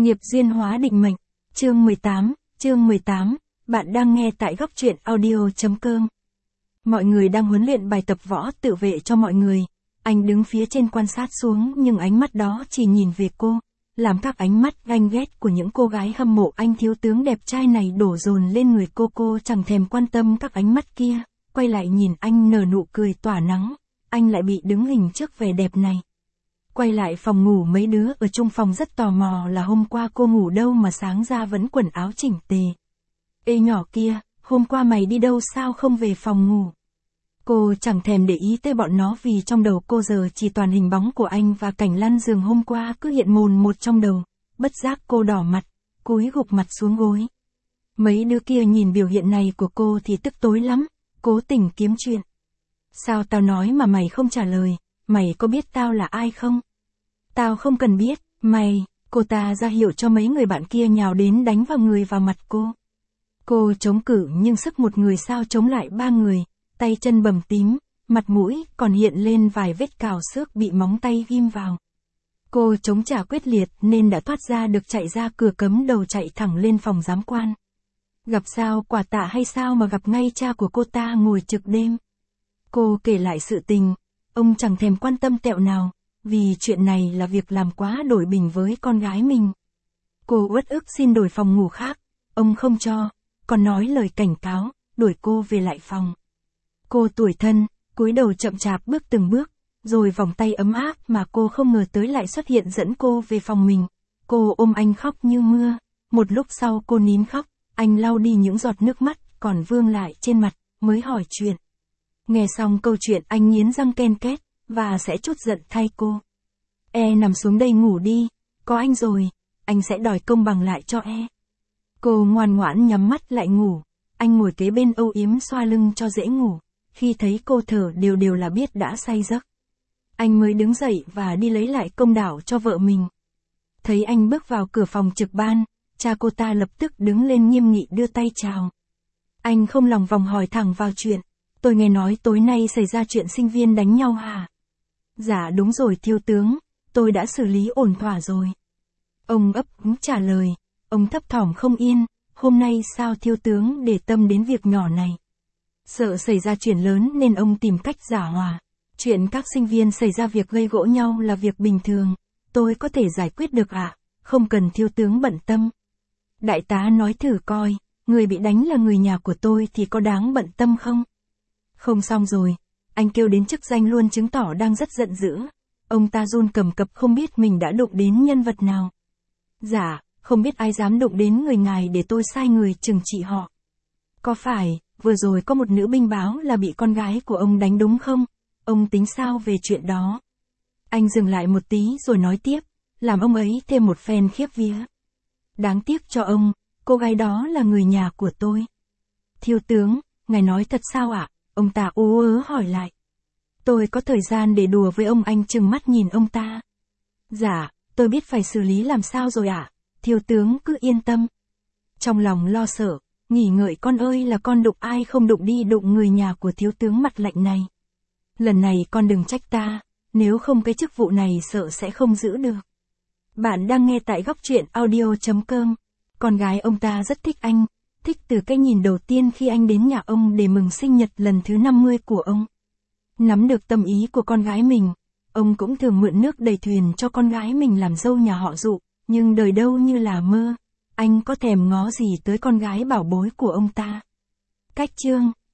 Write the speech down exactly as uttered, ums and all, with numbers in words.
Nghiệp duyên hóa định mệnh, chương mười tám, chương mười tám, bạn đang nghe tại góc truyện audio.com. Mọi người đang huấn luyện bài tập võ tự vệ cho mọi người. Anh đứng phía trên quan sát xuống nhưng ánh mắt đó chỉ nhìn về cô, làm các ánh mắt ganh ghét của những cô gái hâm mộ anh thiếu tướng đẹp trai này đổ dồn lên người cô. Cô chẳng thèm quan tâm các ánh mắt kia, quay lại nhìn anh nở nụ cười tỏa nắng. Anh lại bị đứng hình trước vẻ đẹp này. Quay lại phòng ngủ, mấy đứa ở chung phòng rất tò mò là hôm qua cô ngủ đâu mà sáng ra vẫn quần áo chỉnh tề. Ê nhỏ kia, hôm qua mày đi đâu sao không về phòng ngủ? Cô chẳng thèm để ý tới bọn nó vì trong đầu cô giờ chỉ toàn hình bóng của anh và cảnh lăn giường hôm qua cứ hiện mồn một trong đầu. Bất giác cô đỏ mặt, cúi gục mặt xuống gối. Mấy đứa kia nhìn biểu hiện này của cô thì tức tối lắm, cố tình kiếm chuyện. Sao tao nói mà mày không trả lời, mày có biết tao là ai không? Tao không cần biết, mày, cô ta ra hiệu cho mấy người bạn kia nhào đến đánh vào người vào mặt cô. Cô chống cự nhưng sức một người sao chống lại ba người, tay chân bầm tím, mặt mũi còn hiện lên vài vết cào xước bị móng tay ghim vào. Cô chống trả quyết liệt nên đã thoát ra được, chạy ra cửa cấm đầu chạy thẳng lên phòng giám quan. Gặp sao quả tạ hay sao mà gặp ngay cha của cô ta ngồi trực đêm. Cô kể lại sự tình, ông chẳng thèm quan tâm tẹo nào, vì chuyện này là việc làm quá đổi bình với con gái mình. Cô uất ức xin đổi phòng ngủ khác, ông không cho, còn nói lời cảnh cáo, đuổi cô về lại phòng. Cô tủi thân, cúi đầu chậm chạp bước từng bước, rồi vòng tay ấm áp mà cô không ngờ tới lại xuất hiện dẫn cô về phòng mình. Cô ôm anh khóc như mưa, một lúc sau cô nín khóc, anh lau đi những giọt nước mắt còn vương lại trên mặt, mới hỏi chuyện. Nghe xong câu chuyện anh nghiến răng ken két, và sẽ trút giận thay cô. E nằm xuống đây ngủ đi, có anh rồi, anh sẽ đòi công bằng lại cho e. Cô ngoan ngoãn nhắm mắt lại ngủ, anh ngồi kế bên âu yếm xoa lưng cho dễ ngủ, khi thấy cô thở đều đều là biết đã say giấc. Anh mới đứng dậy và đi lấy lại công đảo cho vợ mình. Thấy anh bước vào cửa phòng trực ban, cha cô ta lập tức đứng lên nghiêm nghị đưa tay chào. Anh không lòng vòng hỏi thẳng vào chuyện. Tôi nghe nói tối nay xảy ra chuyện sinh viên đánh nhau hả? Dạ đúng rồi thiếu tướng, tôi đã xử lý ổn thỏa rồi. Ông ấp úng trả lời, ông thấp thỏm không yên, hôm nay sao thiếu tướng để tâm đến việc nhỏ này? Sợ xảy ra chuyện lớn nên ông tìm cách giả hòa. Chuyện các sinh viên xảy ra việc gây gỗ nhau là việc bình thường, tôi có thể giải quyết được ạ, à? Không cần thiếu tướng bận tâm. Đại tá nói thử coi, người bị đánh là người nhà của tôi thì có đáng bận tâm không? Không xong rồi, anh kêu đến chức danh luôn chứng tỏ đang rất giận dữ. Ông ta run cầm cập không biết mình đã đụng đến nhân vật nào. Dạ, không biết ai dám đụng đến người ngài để tôi sai người trừng trị họ. Có phải, vừa rồi có một nữ binh báo là bị con gái của ông đánh đúng không? Ông tính sao về chuyện đó? Anh dừng lại một tí rồi nói tiếp, làm ông ấy thêm một phen khiếp vía. Đáng tiếc cho ông, cô gái đó là người nhà của tôi. Thiếu tướng, ngài nói thật sao ạ? Ông ta ú ớ hỏi lại. Tôi có thời gian để đùa với ông, anh trừng mắt nhìn ông ta. Dạ, tôi biết phải xử lý làm sao rồi ạ, à? Thiếu tướng cứ yên tâm. Trong lòng lo sợ, nghỉ ngợi con ơi là con đụng ai không đụng đi đụng người nhà của thiếu tướng mặt lạnh này. Lần này con đừng trách ta, nếu không cái chức vụ này sợ sẽ không giữ được. Bạn đang nghe tại góc truyện audio.com. Con gái ông ta rất thích anh. Thích từ cái nhìn đầu tiên khi anh đến nhà ông để mừng sinh nhật lần thứ năm mươi của ông. Nắm được tâm ý của con gái mình, ông cũng thường mượn nước đầy thuyền cho con gái mình làm dâu nhà họ Dụ, nhưng đời đâu như là mơ, anh có thèm ngó gì tới con gái bảo bối của ông ta. Cách chương